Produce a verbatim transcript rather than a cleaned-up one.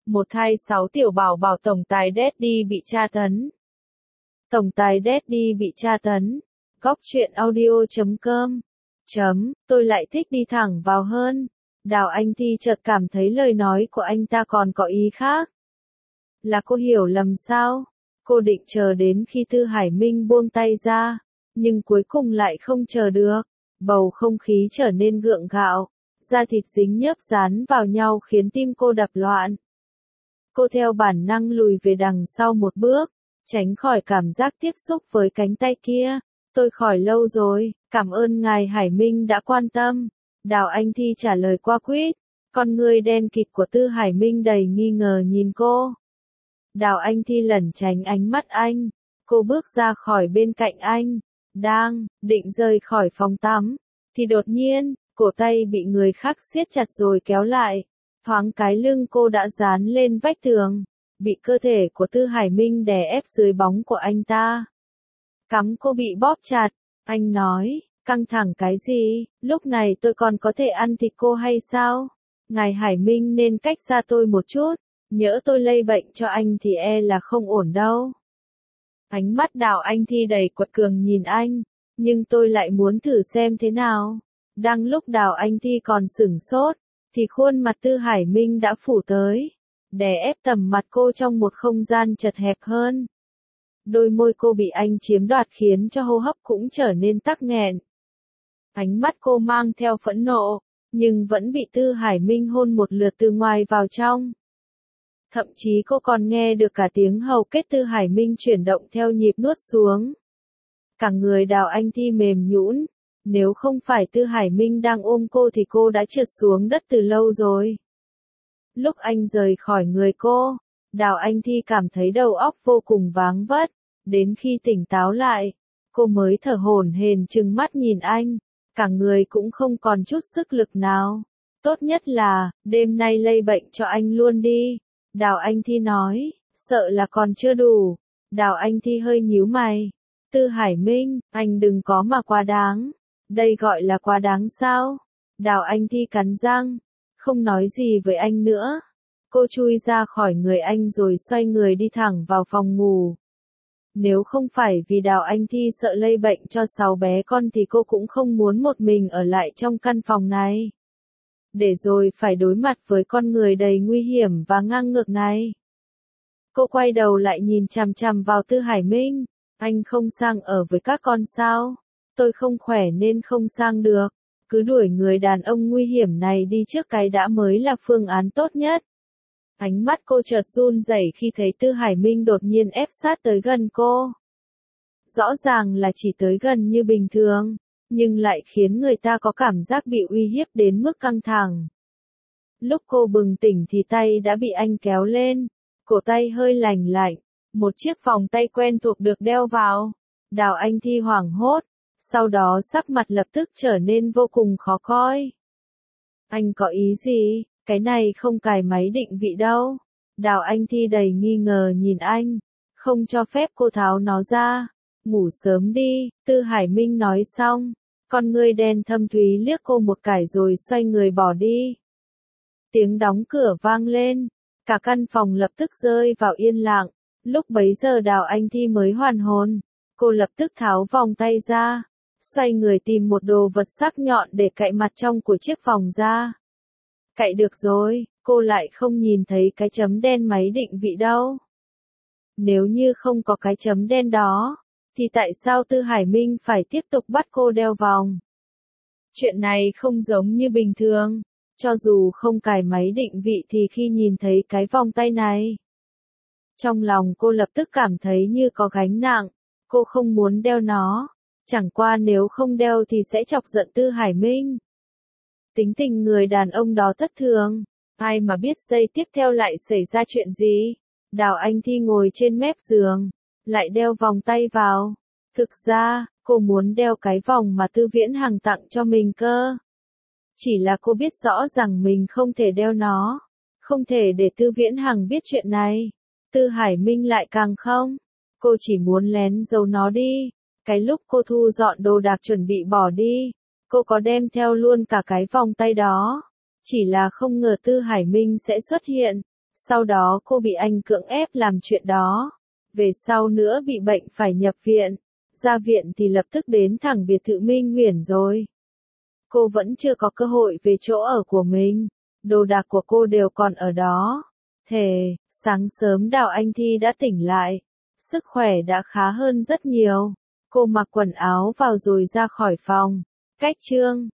Một thai sáu tiểu bảo bảo tổng tài Daddy bị tra tấn. Tổng tài Daddy bị tra tấn. Góc truyện audio chấm com. Chấm, tôi lại thích đi thẳng vào hơn. Đào Anh Thi chợt cảm thấy lời nói của anh ta còn có ý khác. Là cô hiểu lầm sao? Cô định chờ đến khi Tư Hải Minh buông tay ra, nhưng cuối cùng lại không chờ được. Bầu không khí trở nên gượng gạo, da thịt dính nhớp dán vào nhau khiến tim cô đập loạn. Cô theo bản năng lùi về đằng sau một bước, tránh khỏi cảm giác tiếp xúc với cánh tay kia. Tôi khỏi lâu rồi, cảm ơn ngài Hải Minh đã quan tâm. Đào Anh Thi trả lời qua quýt, con người đen kịt của Tư Hải Minh đầy nghi ngờ nhìn cô. Đào Anh Thi lẩn tránh ánh mắt anh, cô bước ra khỏi bên cạnh anh, đang định rời khỏi phòng tắm, thì đột nhiên, cổ tay bị người khác siết chặt rồi kéo lại, thoáng cái lưng cô đã dán lên vách tường, bị cơ thể của Tư Hải Minh đè ép dưới bóng của anh ta. Cắm cô bị bóp chặt, anh nói, căng thẳng cái gì, lúc này tôi còn có thể ăn thịt cô hay sao? Ngài Hải Minh nên cách xa tôi một chút, nhỡ tôi lây bệnh cho anh thì e là không ổn đâu. Ánh mắt Đào Anh Thi đầy quật cường nhìn anh, nhưng tôi lại muốn thử xem thế nào. Đang lúc Đào Anh Thi còn sửng sốt, thì khuôn mặt Tư Hải Minh đã phủ tới, đè ép tầm mặt cô trong một không gian chật hẹp hơn. Đôi môi cô bị anh chiếm đoạt khiến cho hô hấp cũng trở nên tắc nghẹn. Ánh mắt cô mang theo phẫn nộ, nhưng vẫn bị Tư Hải Minh hôn một lượt từ ngoài vào trong. Thậm chí cô còn nghe được cả tiếng hầu kết Tư Hải Minh chuyển động theo nhịp nuốt xuống. Cả người Đào Anh Thi mềm nhũn, nếu không phải Tư Hải Minh đang ôm cô thì cô đã trượt xuống đất từ lâu rồi. Lúc anh rời khỏi người cô, Đào Anh Thi cảm thấy đầu óc vô cùng váng vất, đến khi tỉnh táo lại, cô mới thở hổn hển trừng mắt nhìn anh, cả người cũng không còn chút sức lực nào. Tốt nhất là, đêm nay lây bệnh cho anh luôn đi. Đào Anh Thi nói, sợ là còn chưa đủ. Đào Anh Thi hơi nhíu mày. Tư Hải Minh, anh đừng có mà quá đáng. Đây gọi là quá đáng sao? Đào Anh Thi cắn răng, không nói gì với anh nữa. Cô chui ra khỏi người anh rồi xoay người đi thẳng vào phòng ngủ. Nếu không phải vì Đào Anh Thi sợ lây bệnh cho sáu bé con thì cô cũng không muốn một mình ở lại trong căn phòng này. Để rồi phải đối mặt với con người đầy nguy hiểm và ngang ngược này. Cô quay đầu lại nhìn chằm chằm vào Tư Hải Minh. Anh không sang ở với các con sao? Tôi không khỏe nên không sang được. Cứ đuổi người đàn ông nguy hiểm này đi trước cái đã mới là phương án tốt nhất. Ánh mắt cô chợt run rẩy khi thấy Tư Hải Minh đột nhiên ép sát tới gần cô. Rõ ràng là chỉ tới gần như bình thường, nhưng lại khiến người ta có cảm giác bị uy hiếp đến mức căng thẳng. Lúc cô bừng tỉnh thì tay đã bị anh kéo lên, cổ tay hơi lành lạnh, một chiếc vòng tay quen thuộc được đeo vào. Đào Anh Thi hoảng hốt, sau đó sắc mặt lập tức trở nên vô cùng khó coi. Anh có ý gì? Cái này không cài máy định vị đâu. Đào Anh Thi đầy nghi ngờ nhìn anh, không cho phép cô tháo nó ra. Ngủ sớm đi, Tư Hải Minh nói xong, con ngươi đen thâm thúy liếc cô một cái rồi xoay người bỏ đi. Tiếng đóng cửa vang lên, cả căn phòng lập tức rơi vào yên lặng. Lúc bấy giờ Đào Anh Thi mới hoàn hồn, cô lập tức tháo vòng tay ra, xoay người tìm một đồ vật sắc nhọn để cạy mặt trong của chiếc vòng ra. Cạy được rồi, cô lại không nhìn thấy cái chấm đen máy định vị đâu. Nếu như không có cái chấm đen đó, thì tại sao Tư Hải Minh phải tiếp tục bắt cô đeo vòng? Chuyện này không giống như bình thường, cho dù không cài máy định vị thì khi nhìn thấy cái vòng tay này, trong lòng cô lập tức cảm thấy như có gánh nặng, cô không muốn đeo nó, chẳng qua nếu không đeo thì sẽ chọc giận Tư Hải Minh. Tính tình người đàn ông đó thất thường, ai mà biết giây tiếp theo lại xảy ra chuyện gì. Đào Anh Thi ngồi trên mép giường, lại đeo vòng tay vào. Thực ra, cô muốn đeo cái vòng mà Tư Viễn Hằng tặng cho mình cơ. Chỉ là cô biết rõ rằng mình không thể đeo nó, không thể để Tư Viễn Hằng biết chuyện này. Tư Hải Minh lại càng không. Cô chỉ muốn lén giấu nó đi. Cái lúc cô thu dọn đồ đạc chuẩn bị bỏ đi, cô có đem theo luôn cả cái vòng tay đó. Chỉ là không ngờ Tư Hải Minh sẽ xuất hiện. Sau đó cô bị anh cưỡng ép làm chuyện đó. Về sau nữa bị bệnh phải nhập viện. Ra viện thì lập tức đến thẳng biệt thự Minh Uyển rồi. Cô vẫn chưa có cơ hội về chỗ ở của mình. Đồ đạc của cô đều còn ở đó. Thề, sáng sớm Đào Anh Thi đã tỉnh lại. Sức khỏe đã khá hơn rất nhiều. Cô mặc quần áo vào rồi ra khỏi phòng. Cách Trương